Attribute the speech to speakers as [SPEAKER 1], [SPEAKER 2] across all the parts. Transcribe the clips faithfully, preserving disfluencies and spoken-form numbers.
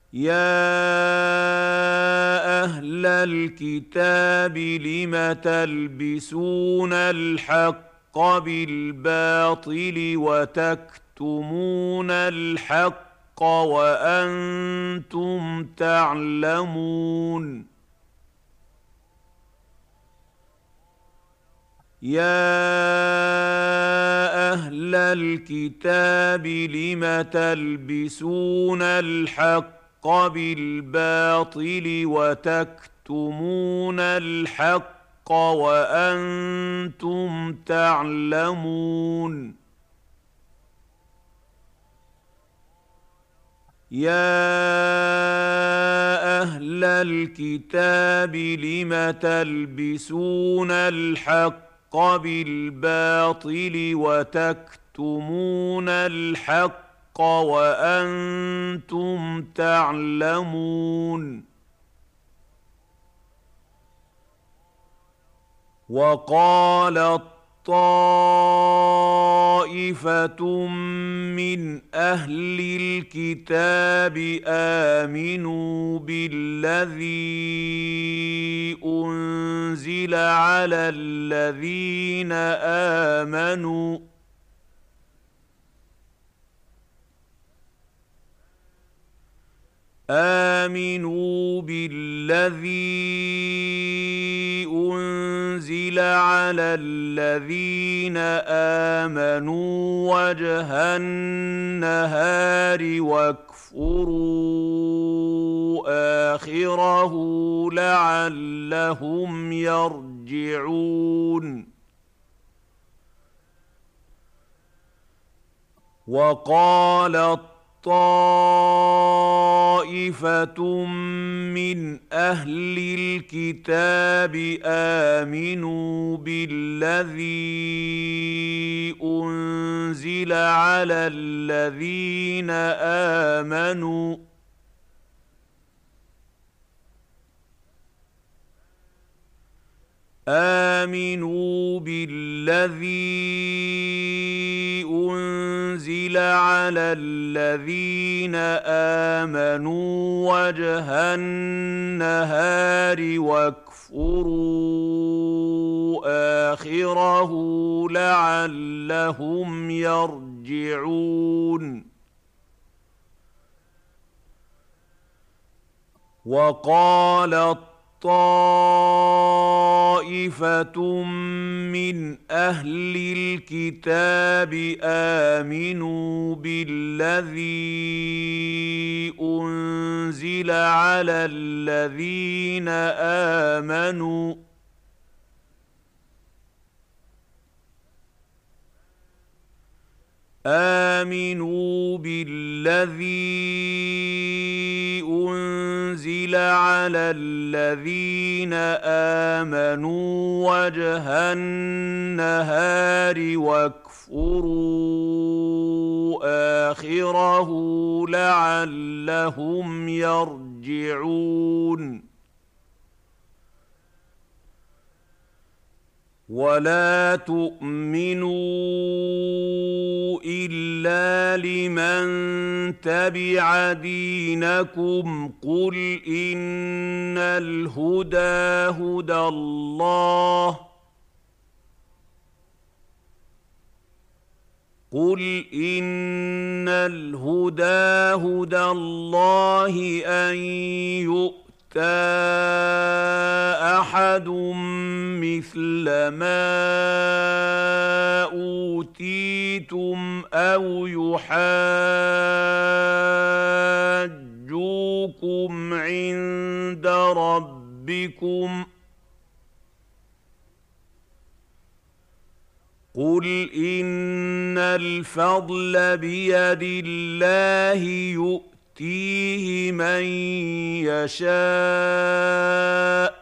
[SPEAKER 1] يا أهل الكتاب لم تلبسون الحق بالباطل وتكتمون الحق وأنتم تعلمون يا أهل الكتاب لم تلبسون الحق بالباطل وتكتمون الحق وأنتم تعلمون يا أهل الكتاب لم تلبسون الحق بالباطل وتكتمون الحق وأنتم تعلمون وقالت طائفة من أهل الكتاب آمنوا بالذي أنزل على الذين آمنوا آمنوا بالذي أنزل على الذين آمنوا وجه النهار واكفروا آخره لعلهم يرجعون وقالت طائفة من أهل الكتاب آمنوا بالذي أنزل على الذين آمنوا آمنوا بالذي أنزل على الذين آمنوا وجه النهار واكفروا آخره لعلهم يرجعون وقالت طائفة من أهل الكتاب آمنوا بالذي أنزل على الذين آمنوا آمنوا بالذي أنزل على الذين آمنوا وجه النهار واكفروا آخره لعلهم يرجعون ولا تؤمنوا إلا لمن تبع دينكم قل إن الهدى هدى الله قل إن الهدى هدى الله أن يؤمن أحد مثل ما أوتيتم أو يحاجوكم عند ربكم قل إن الفضل بيد الله يؤتيه يؤتيه من يشاء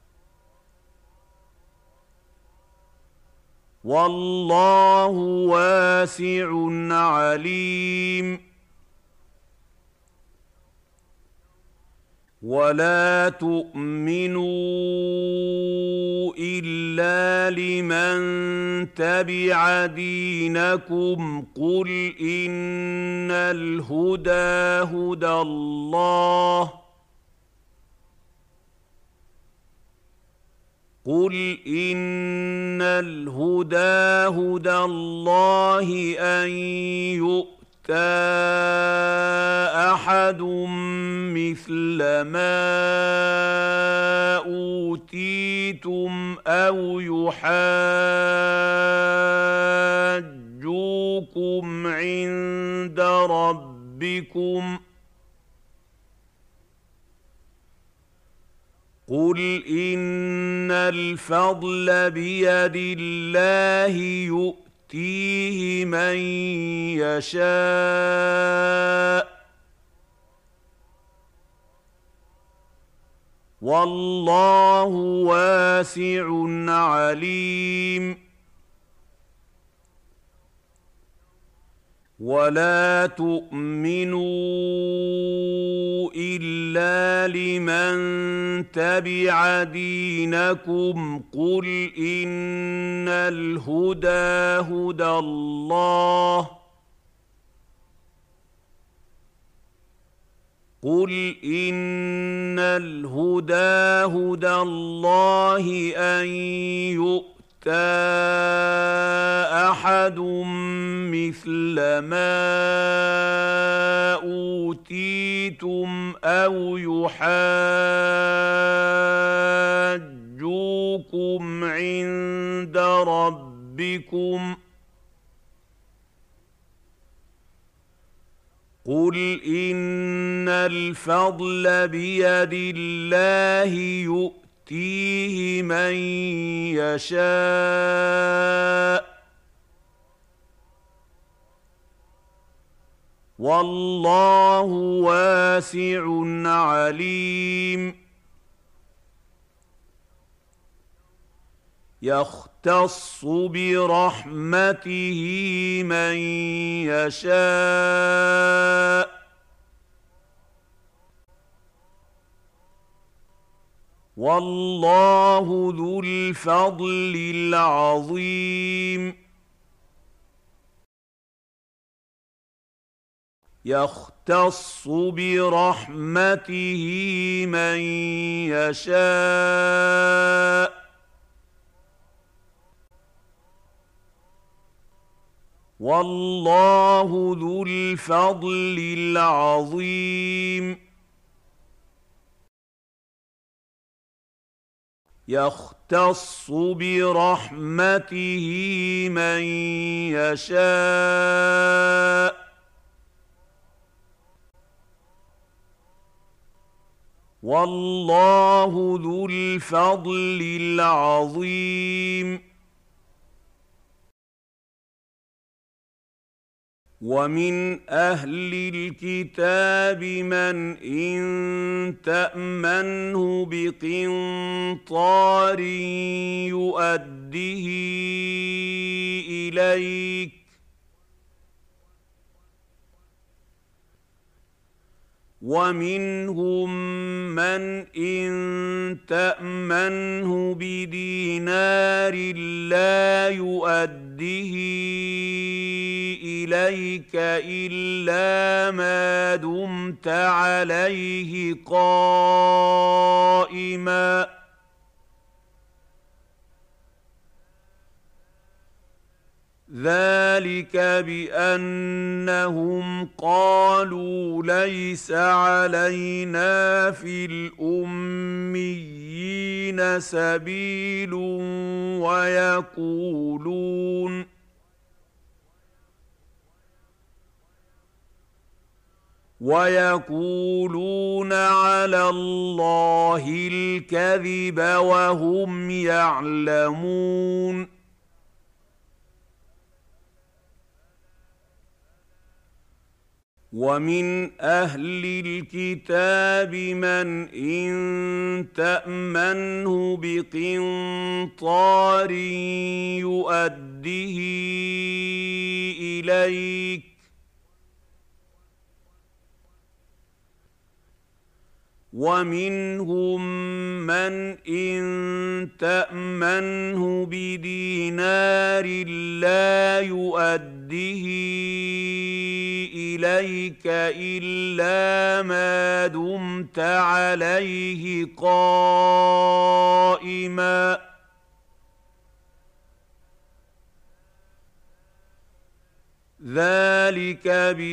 [SPEAKER 1] والله واسع عليم ولا تؤمنوا إلا لمن تبع دينكم قل إن الهدى هدى الله قل إن الهدى هدى الله أن يؤمن أحد مثل ما أوتيتم أو يحاجوكم عند ربكم قل إن الفضل بيد الله يؤتيه يؤتيه من يشاء والله واسع عليم ولا تؤمنوا إلا لمن تبع دينكم قل إن الهدى هدى الله قل إن الهدى هدى الله أن يؤتى أحد مثل ما أوتيتم أو يحاجوكم عند ربكم قل إن الفضل بيد الله يؤتيه من يشاء والله واسع عليم يختص برحمته من يشاء والله ذو الفضل العظيم يختص برحمته من يشاء والله ذو الفضل العظيم يختص برحمته من يشاء والله ذو الفضل العظيم ومن أهل الكتاب من إن تأمنه بقنطار يؤده إليك ومنهم من إن تأمنه بدينار لا يؤده إليك إلا ما دمت عليه قائما ذلك بأنهم قالوا ليس علينا في الأميين سبيل ويقولون ويقولون على الله الكذب وهم يعلمون ومن أهل الكتاب من إن تأمنه بقنطار يؤده إليك ومنهم من إن تأمنه بدينار لا يؤده إليك إلا ما دمت عليه قائما ذلك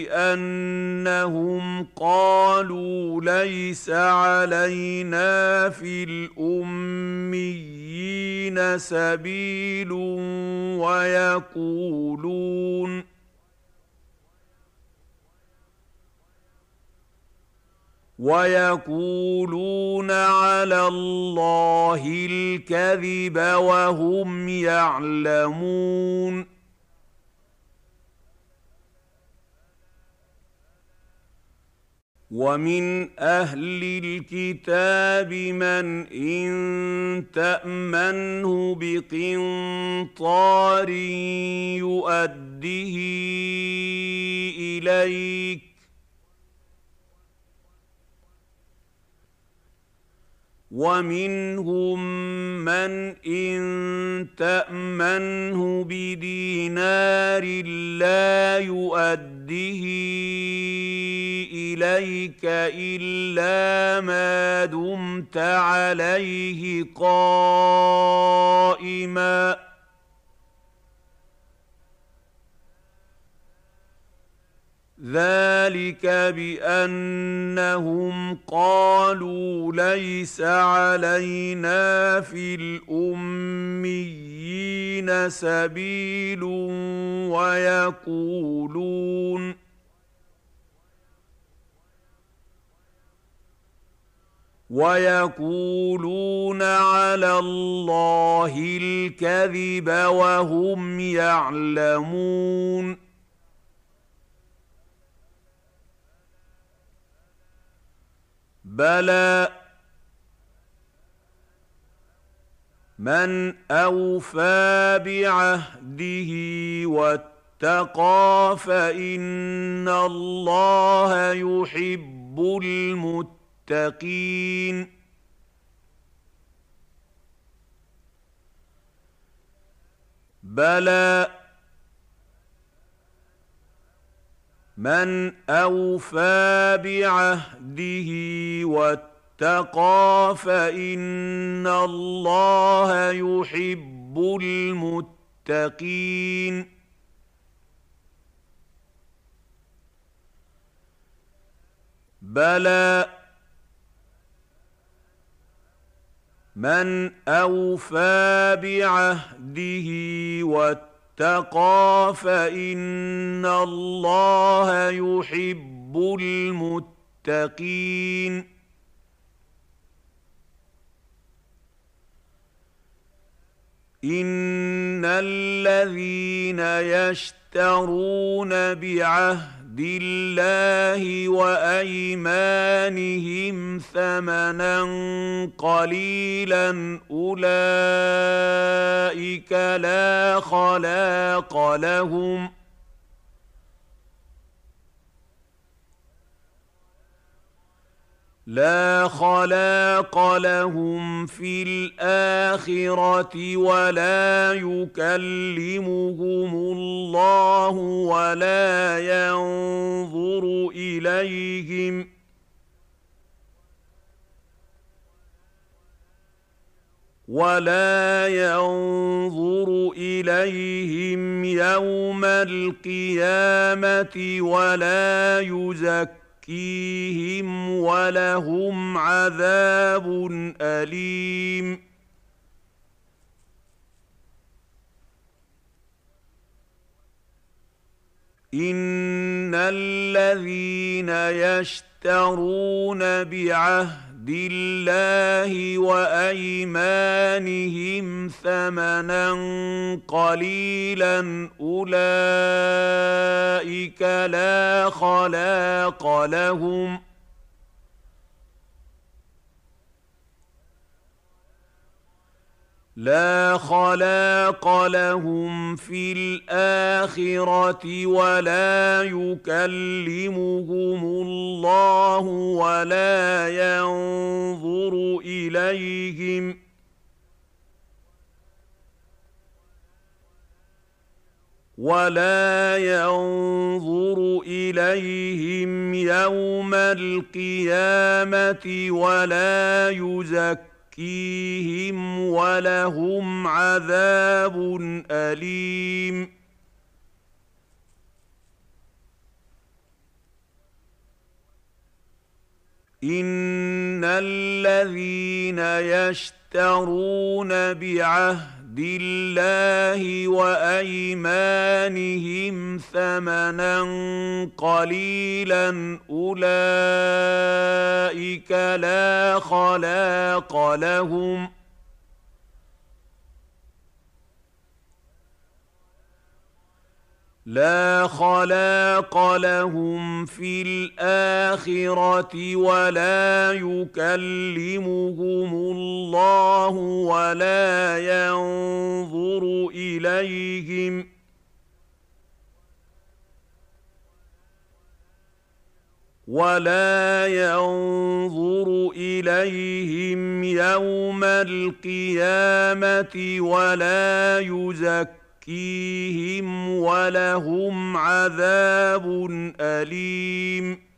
[SPEAKER 1] بأنهم قالوا ليس علينا في الأميين سبيل ويقولون ويقولون على الله الكذب وهم يعلمون ومن أهل الكتاب من إن تأمنه بقنطار يؤده إليك ومنهم من إن تأمنه بدينار لا يؤده إليك إلا ما دمت عليه قائما ذلك بأنهم قالوا ليس علينا في الأميين سبيل ويقولون ويقولون على الله الكذب وهم يعلمون بلى من أوفى بعهده واتقى فإن الله يحب المتقين بلى من أوفى بعهده واتقى فإن الله يحب المتقين بلى من أوفى بعهده واتقى اتقى فإن الله يحب المتقين إن الذين يشترون بعهد الله وأيمانهم ثمنا قليلا أولئك لا خلاق لهم لا خلاق لهم في الآخرة ولا يكلمهم الله ولا ينظر إليهم ولا ينظر إليهم يوم القيامة ولا يزكيهم يزكيهم ولهم عذاب أليم إن الذين يشترون بعهد الله وأيمانهم ثمنا قليلا أولئك لا خلاق لهم لا خلاق لهم في الآخرة ولا يكلمهم الله ولا ينظر إليهم ولا ينظر إليهم يوم القيامة ولا يزكيهم ولهم عذاب أليم. إن الذين يشترون بعهد الله وأيمانهم ثمنا قليلا أولئك لا خلاق لهم لا خلاق لهم في الآخرة ولا يكلمهم الله ولا ينظر إليهم ولا ينظر إليهم يوم القيامة ولا يزكيهم يزكيهم ولهم عذاب أليم.